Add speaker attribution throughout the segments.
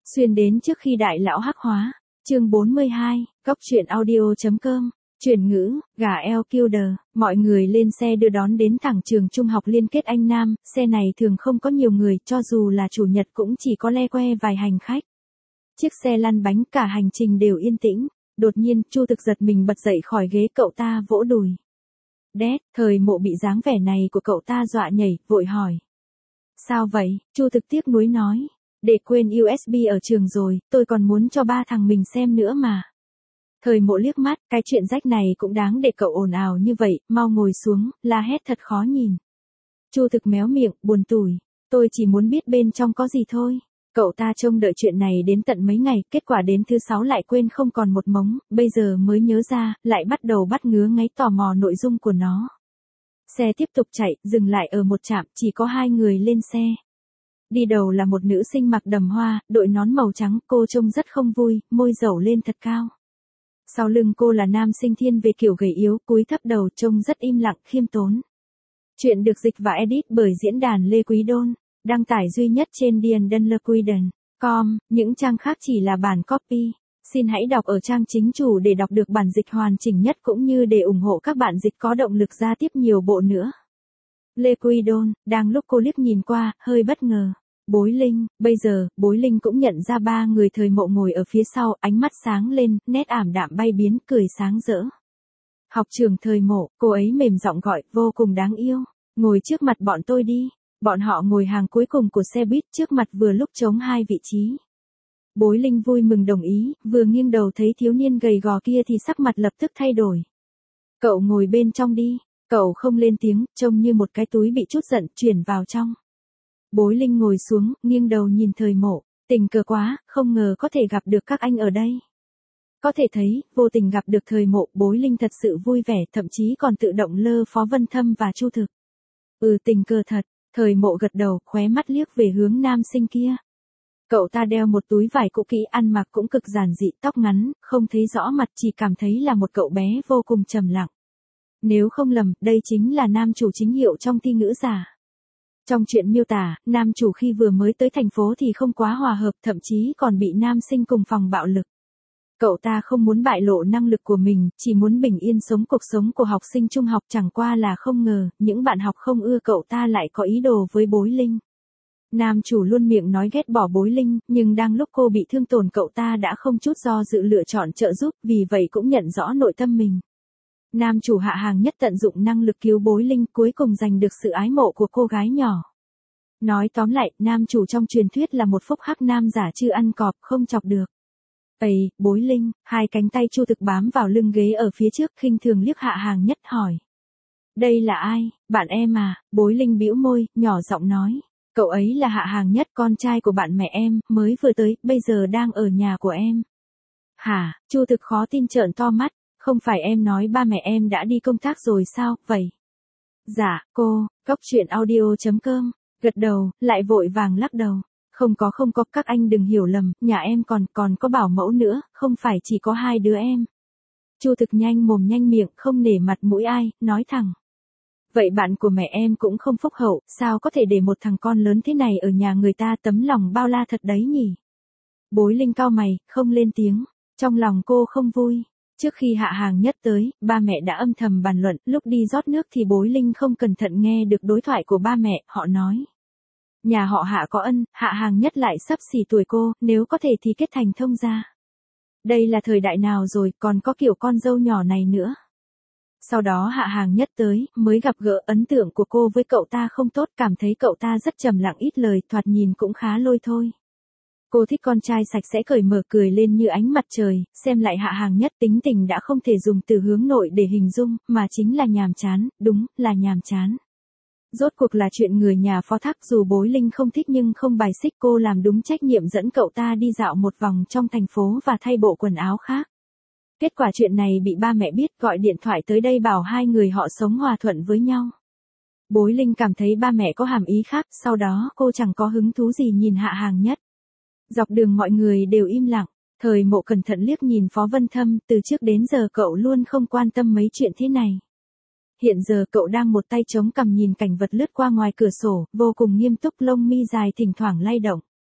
Speaker 1: Xuyên đến trước khi đại lão hắc hóa. Chương 42, Cóc truyện audio.com. Chuyển ngữ, gà Kilder, mọi người lên xe đưa đón đến thẳng trường trung học liên kết Anh Nam, xe này thường không có nhiều người, cho dù là chủ nhật cũng chỉ có le que vài hành khách. Chiếc xe lăn bánh cả hành trình đều yên tĩnh, đột nhiên Chu Thực giật mình bật dậy khỏi ghế, cậu ta vỗ đùi. Đét, Thời Mộ bị dáng vẻ này của cậu ta dọa nhảy, vội hỏi. Sao vậy? Chu Thực tiếc nuối nói. Để quên USB ở trường rồi, tôi còn muốn cho ba thằng mình xem nữa mà. Thời Mộ liếc mắt, cái chuyện rách này cũng đáng để cậu ồn ào như vậy, mau ngồi xuống, la hét thật khó nhìn. Chu Thực méo miệng, buồn tủi. Tôi chỉ muốn biết bên trong có gì thôi. Cậu ta trông đợi chuyện này đến tận mấy ngày, kết quả đến thứ 6 lại quên không còn một mống, bây giờ mới nhớ ra, lại bắt đầu bắt ngứa ngáy tò mò nội dung của nó. Xe tiếp tục chạy, dừng lại ở một trạm, chỉ có 2 người lên xe. Đi đầu là một nữ sinh mặc đầm hoa, đội nón màu trắng, cô trông rất không vui, môi dẩu lên thật cao. Sau lưng cô là nam sinh thiên về kiểu gầy yếu, cúi thấp đầu, trông rất im lặng, khiêm tốn. Chuyện được dịch và edit bởi diễn đàn Lê Quý Đôn, đăng tải duy nhất trên diendenlequiden.com, những trang khác chỉ là bản copy. Xin hãy đọc ở trang chính chủ để đọc được bản dịch hoàn chỉnh nhất cũng như để ủng hộ các bạn dịch có động lực ra tiếp nhiều bộ nữa. Lê Quý Đôn, đang lúc cô liếc nhìn qua, hơi bất ngờ. Bối Linh, bây giờ, Bối Linh cũng nhận ra 3 người Thời Mộ ngồi ở phía sau, ánh mắt sáng lên, nét ảm đạm bay biến, cười sáng rỡ. Học trưởng Thời Mộ, cô ấy mềm giọng gọi, vô cùng đáng yêu. Ngồi trước mặt bọn tôi đi. Bọn họ ngồi hàng cuối cùng của xe buýt, trước mặt vừa lúc trống 2 vị trí. Bối Linh vui mừng đồng ý, vừa nghiêng đầu thấy thiếu niên gầy gò kia thì sắc mặt lập tức thay đổi. Cậu ngồi bên trong đi. Cậu không lên tiếng, trông như một cái túi bị trút giận, chuyển vào trong. Bối Linh ngồi xuống, nghiêng đầu nhìn Thời Mộ, tình cờ quá, không ngờ có thể gặp được các anh ở đây. Có thể thấy, vô tình gặp được Thời Mộ, Bối Linh thật sự vui vẻ, thậm chí còn tự động lơ Phó Vân Thâm và Chu Thực. Tình cờ thật. Thời Mộ gật đầu, khóe mắt liếc về hướng nam sinh kia. Cậu ta đeo một túi vải cũ kỹ, ăn mặc cũng cực giản dị, tóc ngắn, không thấy rõ mặt, chỉ cảm thấy là một cậu bé vô cùng trầm lặng. Nếu không lầm, đây chính là nam chủ chính hiệu trong thi ngữ giả. Trong chuyện miêu tả, nam chủ khi vừa mới tới thành phố thì không quá hòa hợp, thậm chí còn bị nam sinh cùng phòng bạo lực. Cậu ta không muốn bại lộ năng lực của mình, chỉ muốn bình yên sống cuộc sống của học sinh trung học, chẳng qua là không ngờ, những bạn học không ưa cậu ta lại có ý đồ với Bối Linh. Nam chủ luôn miệng nói ghét bỏ Bối Linh, nhưng đang lúc cô bị thương tổn cậu ta đã không chút do dự lựa chọn trợ giúp, vì vậy cũng nhận rõ nội tâm mình. Nam chủ Hạ Hàng Nhất tận dụng năng lực cứu Bối Linh, cuối cùng giành được sự ái mộ của cô gái nhỏ. Nói tóm lại, nam chủ trong truyền thuyết là một phúc hắc nam giả chưa ăn cọp, không chọc được. Bối Linh, hai cánh tay Chu Thực bám vào lưng ghế ở phía trước, khinh thường liếc Hạ Hàng Nhất hỏi. Đây là ai? Bạn em à? Bối Linh bĩu môi, nhỏ giọng nói. Cậu ấy là Hạ Hàng Nhất, con trai của bạn mẹ em, mới vừa tới, bây giờ đang ở nhà của em. Hả? Chu Thực khó tin trợn to mắt. Không phải em nói ba mẹ em đã đi công tác rồi sao, vậy? Dạ, cô, Cóc truyện audio.com, gật đầu, lại vội vàng lắc đầu. Không có, các anh đừng hiểu lầm, nhà em còn có bảo mẫu nữa, không phải chỉ có 2 đứa em. Chu Thực nhanh mồm nhanh miệng, không nể mặt mũi ai, nói thẳng. Vậy bạn của mẹ em cũng không phúc hậu, sao có thể để một thằng con lớn thế này ở nhà người ta, tấm lòng bao la thật đấy nhỉ? Bối Linh cau mày, không lên tiếng, trong lòng cô không vui. Trước khi Hạ Hàng Nhất tới, ba mẹ đã âm thầm bàn luận, lúc đi rót nước thì Bối Linh không cẩn thận nghe được đối thoại của ba mẹ, họ nói. Nhà họ Hạ có ân, Hạ Hàng Nhất lại xấp xỉ tuổi cô, nếu có thể thì kết thành thông gia. Đây là thời đại nào rồi, còn có kiểu con dâu nhỏ này nữa. Sau đó Hạ Hàng Nhất tới, mới gặp gỡ, ấn tượng của cô với cậu ta không tốt, cảm thấy cậu ta rất trầm lặng ít lời, thoạt nhìn cũng khá lôi thôi. Cô thích con trai sạch sẽ, cởi mở, cười lên như ánh mặt trời, xem lại Hạ Hàng Nhất tính tình đã không thể dùng từ hướng nội để hình dung, mà chính là nhàm chán, đúng, là nhàm chán. Rốt cuộc là chuyện người nhà phó thác, dù Bối Linh không thích nhưng không bài xích, cô làm đúng trách nhiệm dẫn cậu ta đi dạo một vòng trong thành phố và thay bộ quần áo khác. Kết quả chuyện này bị ba mẹ biết, gọi điện thoại tới đây bảo 2 người họ sống hòa thuận với nhau. Bối Linh cảm thấy ba mẹ có hàm ý khác, sau đó cô chẳng có hứng thú gì nhìn Hạ Hàng Nhất. Dọc đường mọi người đều im lặng, Thời Mộ cẩn thận liếc nhìn Phó Vân Thâm, từ trước đến giờ cậu luôn không quan tâm mấy chuyện thế này. Hiện giờ cậu đang một tay chống cằm nhìn cảnh vật lướt qua ngoài cửa sổ, vô cùng nghiêm túc, lông mi dài thỉnh thoảng lay động.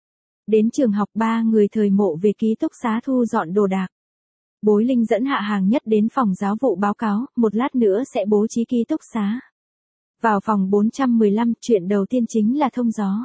Speaker 1: Đến trường học ba người Thời Mộ về ký túc xá thu dọn đồ đạc. Bối Linh dẫn Hạ Hàng Nhất đến phòng giáo vụ báo cáo, một lát nữa sẽ bố trí ký túc xá. Vào phòng 415, chuyện đầu tiên chính là thông gió.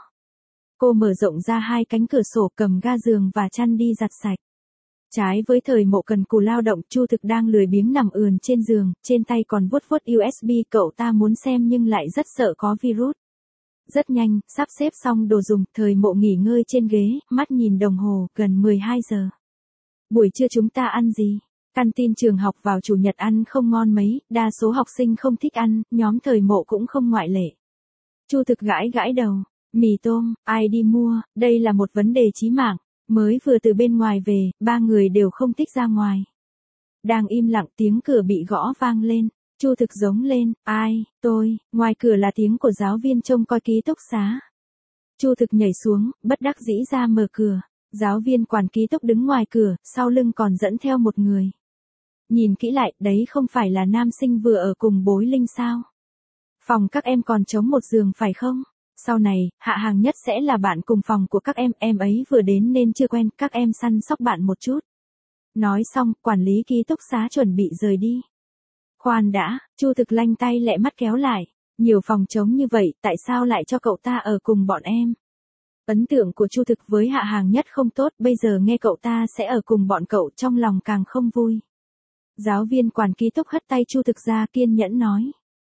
Speaker 1: Cô mở rộng ra hai cánh cửa sổ, cầm ga giường và chăn đi giặt sạch. Trái với Thời Mộ cần cù lao động, Chu Thực đang lười biếng nằm ườn trên giường, trên tay còn vuốt vuốt USB, cậu ta muốn xem nhưng lại rất sợ có virus. Rất nhanh, sắp xếp xong đồ dùng, Thời Mộ nghỉ ngơi trên ghế, mắt nhìn đồng hồ, gần 12 giờ. Buổi trưa chúng ta ăn gì? Canteen trường học vào chủ nhật ăn không ngon mấy, đa số học sinh không thích ăn, nhóm Thời Mộ cũng không ngoại lệ. Chu Thực gãi gãi đầu, mì tôm, ai đi mua, đây là một vấn đề chí mạng. Mới vừa từ bên ngoài về, ba người đều không thích ra ngoài. Đang im lặng, tiếng cửa bị gõ vang lên. Chu Thực giống lên, ai, tôi, ngoài cửa là tiếng của giáo viên trông coi ký túc xá. Chu Thực nhảy xuống, bất đắc dĩ ra mở cửa. Giáo viên quản ký túc đứng ngoài cửa, sau lưng còn dẫn theo một người. Nhìn kỹ lại, đấy không phải là nam sinh vừa ở cùng Bối Linh sao? Phòng các em còn trống một giường phải không? Sau này, Hạ Hàng Nhất sẽ là bạn cùng phòng của các em ấy vừa đến nên chưa quen, các em săn sóc bạn một chút. Nói xong, quản lý ký túc xá chuẩn bị rời đi. Khoan đã, Chu Thực lanh tay lẹ mắt kéo lại. Nhiều phòng trống như vậy, tại sao lại cho cậu ta ở cùng bọn em? Ấn tượng của Chu Thực với Hạ Hàng Nhất không tốt, bây giờ nghe cậu ta sẽ ở cùng bọn cậu trong lòng càng không vui. Giáo viên quản ký túc hất tay Chu Thực ra, kiên nhẫn nói.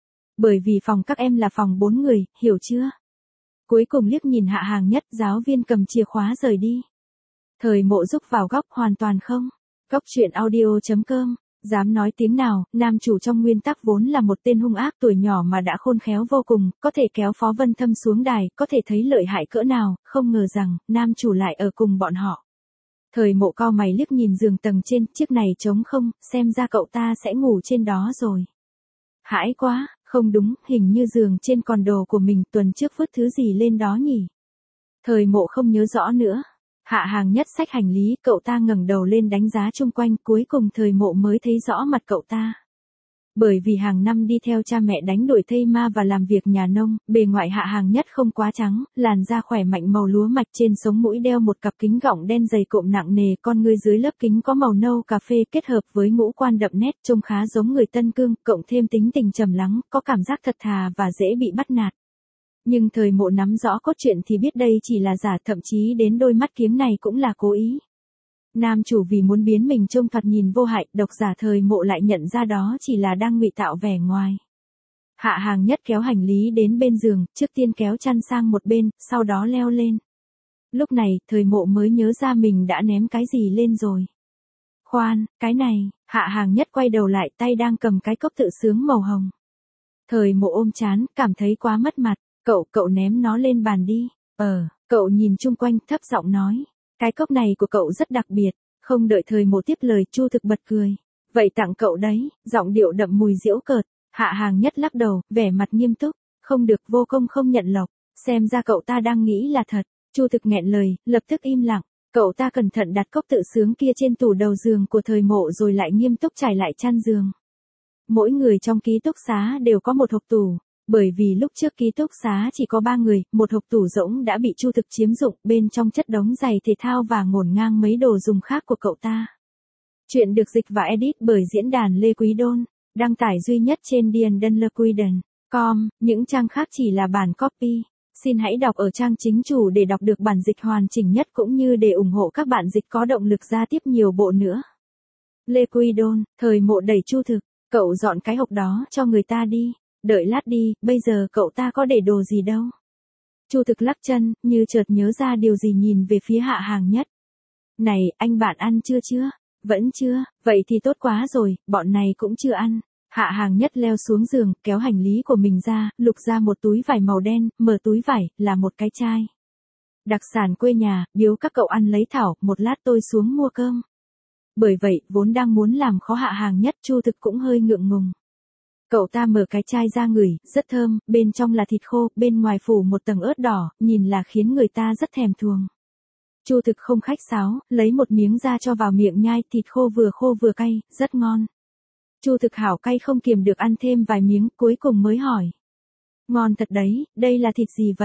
Speaker 1: Bởi vì phòng các em là phòng 4 người, hiểu chưa? Cuối cùng liếc nhìn Hạ Hàng Nhất, giáo viên cầm chìa khóa rời đi. Thời Mộ rúc vào góc, hoàn toàn không. Góc chuyện audio.com, dám nói tiếng nào, nam chủ trong nguyên tắc vốn là một tên hung ác tuổi nhỏ mà đã khôn khéo vô cùng, có thể kéo Phó Vân Thâm xuống đài, có thể thấy lợi hại cỡ nào, không ngờ rằng, nam chủ lại ở cùng bọn họ. Thời Mộ cau mày liếc nhìn giường tầng trên, chiếc này trống không, xem ra cậu ta sẽ ngủ trên đó rồi. Hãi quá, không đúng, hình như giường trên còn đồ của mình, tuần trước vứt thứ gì lên đó nhỉ? Thời Mộ không nhớ rõ nữa. Hạ Hàng Nhất xách hành lý, cậu ta ngẩng đầu lên đánh giá chung quanh, cuối cùng Thời Mộ mới thấy rõ mặt cậu ta. Bởi vì hàng năm đi theo cha mẹ đánh đuổi thây ma và làm việc nhà nông, bề ngoại Hạ Hàng Nhất không quá trắng, làn da khỏe mạnh màu lúa mạch, trên sống mũi đeo một cặp kính gọng đen dày cộm nặng nề, con ngươi dưới lớp kính có màu nâu cà phê kết hợp với ngũ quan đậm nét, trông khá giống người Tân Cương, cộng thêm tính tình trầm lắng, có cảm giác thật thà và dễ bị bắt nạt. Nhưng Thời Mộ nắm rõ cốt truyện thì biết đây chỉ là giả, thậm chí đến đôi mắt kiếng này cũng là cố ý. Nam chủ vì muốn biến mình trông thoạt nhìn vô hại, độc giả Thời Mộ lại nhận ra đó chỉ là đang ngụy tạo vẻ ngoài. Hạ Hàng Nhất kéo hành lý đến bên giường, trước tiên kéo chăn sang một bên, sau đó leo lên. Lúc này, Thời Mộ mới nhớ ra mình đã ném cái gì lên rồi. Khoan, cái này, Hạ Hàng Nhất quay đầu lại, tay đang cầm cái cốc tự sướng màu hồng. Thời Mộ ôm trán, cảm thấy quá mất mặt, cậu ném nó lên bàn đi. Cậu nhìn chung quanh, thấp giọng nói. Cái cốc này của cậu rất đặc biệt, không đợi Thời Mộ tiếp lời, Chu Thực bật cười. Vậy tặng cậu đấy, giọng điệu đậm mùi giễu cợt. Hạ Hàng Nhất lắc đầu, vẻ mặt nghiêm túc. Không được, vô công không nhận lộc, xem ra cậu ta đang nghĩ là thật. Chu Thực nghẹn lời, lập tức im lặng. Cậu ta cẩn thận đặt cốc tự sướng kia trên tủ đầu giường của Thời Mộ rồi lại nghiêm túc trải lại chăn giường. Mỗi người trong ký túc xá đều có một hộc tủ. Bởi vì lúc trước ký túc xá chỉ có 3 người, một hộc tủ rỗng đã bị Chu Thực chiếm dụng, bên trong chất đống giày thể thao và ngổn ngang mấy đồ dùng khác của cậu ta. Chuyện được dịch và edit bởi diễn đàn Lê Quý Đôn, đăng tải duy nhất trên diendenlequiden.com, những trang khác chỉ là bản copy. Xin hãy đọc ở trang chính chủ để đọc được bản dịch hoàn chỉnh nhất cũng như để ủng hộ các bạn dịch có động lực ra tiếp nhiều bộ nữa. Lê Quý Đôn, Thời Mộ đẩy Chu Thực, cậu dọn cái hộp đó cho người ta đi. Đợi lát đi, bây giờ cậu ta có để đồ gì đâu. Chu Thực lắc chân, như chợt nhớ ra điều gì nhìn về phía Hạ Hàng Nhất. Này, anh bạn ăn chưa? Vẫn chưa, vậy thì tốt quá rồi, bọn này cũng chưa ăn. Hạ Hàng Nhất leo xuống giường, kéo hành lý của mình ra, lục ra một túi vải màu đen, mở túi vải, là một cái chai. Đặc sản quê nhà, biếu các cậu ăn lấy thảo, một lát tôi xuống mua cơm. Bởi vậy, vốn đang muốn làm khó Hạ Hàng Nhất, Chu Thực cũng hơi ngượng ngùng. Cậu ta mở cái chai ra ngửi, rất thơm, bên trong là thịt khô, bên ngoài phủ một tầng ớt đỏ, nhìn là khiến người ta rất thèm thuồng. Chu Thực không khách sáo, lấy một miếng ra cho vào miệng nhai, thịt khô vừa cay, rất ngon. Chu Thực hảo cay không kiềm được ăn thêm vài miếng, cuối cùng mới hỏi. Ngon thật đấy, đây là thịt gì vậy?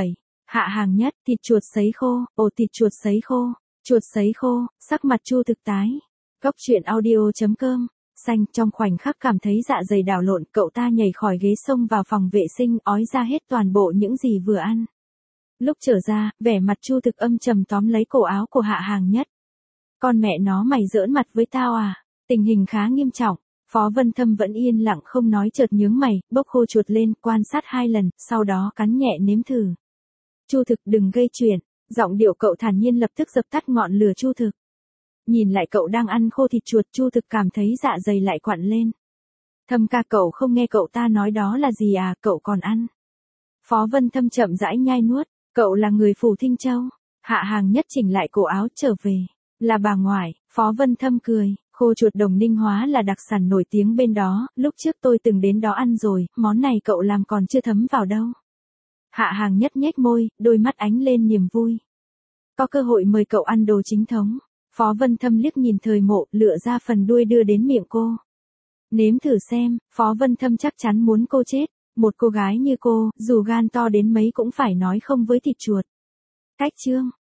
Speaker 1: Hạ hàng nhất, thịt chuột sấy khô, ồ thịt chuột sấy khô, sắc mặt Chu Thực tái. Cốc truyện audio.com, xanh trong khoảnh khắc cảm thấy dạ dày đảo lộn, cậu ta nhảy khỏi ghế xông vào phòng vệ sinh ói ra hết toàn bộ những gì vừa ăn. Lúc trở ra, vẻ mặt Chu Thực âm trầm tóm lấy cổ áo của Hạ hàng nhất. Con mẹ nó mày giỡn mặt với tao à? Tình hình khá nghiêm trọng. Phó Vân Thâm vẫn yên lặng không nói, chợt nhướng mày, bốc khô chuột lên, quan sát 2 lần, sau đó cắn nhẹ nếm thử. Chu Thực đừng gây chuyện, giọng điệu cậu thản nhiên lập tức dập tắt ngọn lửa Chu Thực. Nhìn lại cậu đang ăn khô thịt chuột, Chu Thực cảm thấy dạ dày lại quặn lên. Thâm ca, cậu không nghe cậu ta nói đó là gì à, cậu còn ăn. Phó Vân Thâm chậm rãi nhai nuốt, cậu là người Phủ Thinh Châu. Hạ hàng nhất chỉnh lại cổ áo trở về. Là bà ngoại, Phó Vân Thâm cười, khô chuột Đồng Ninh Hóa là đặc sản nổi tiếng bên đó, lúc trước tôi từng đến đó ăn rồi, món này cậu làm còn chưa thấm vào đâu. Hạ hàng nhất nhếch môi, đôi mắt ánh lên niềm vui. Có cơ hội mời cậu ăn đồ chính thống. Phó Vân Thâm liếc nhìn Thời Mộ, lựa ra phần đuôi đưa đến miệng cô. Nếm thử xem, Phó Vân Thâm chắc chắn muốn cô chết. Một cô gái như cô, dù gan to đến mấy cũng phải nói không với thịt chuột. Cách chương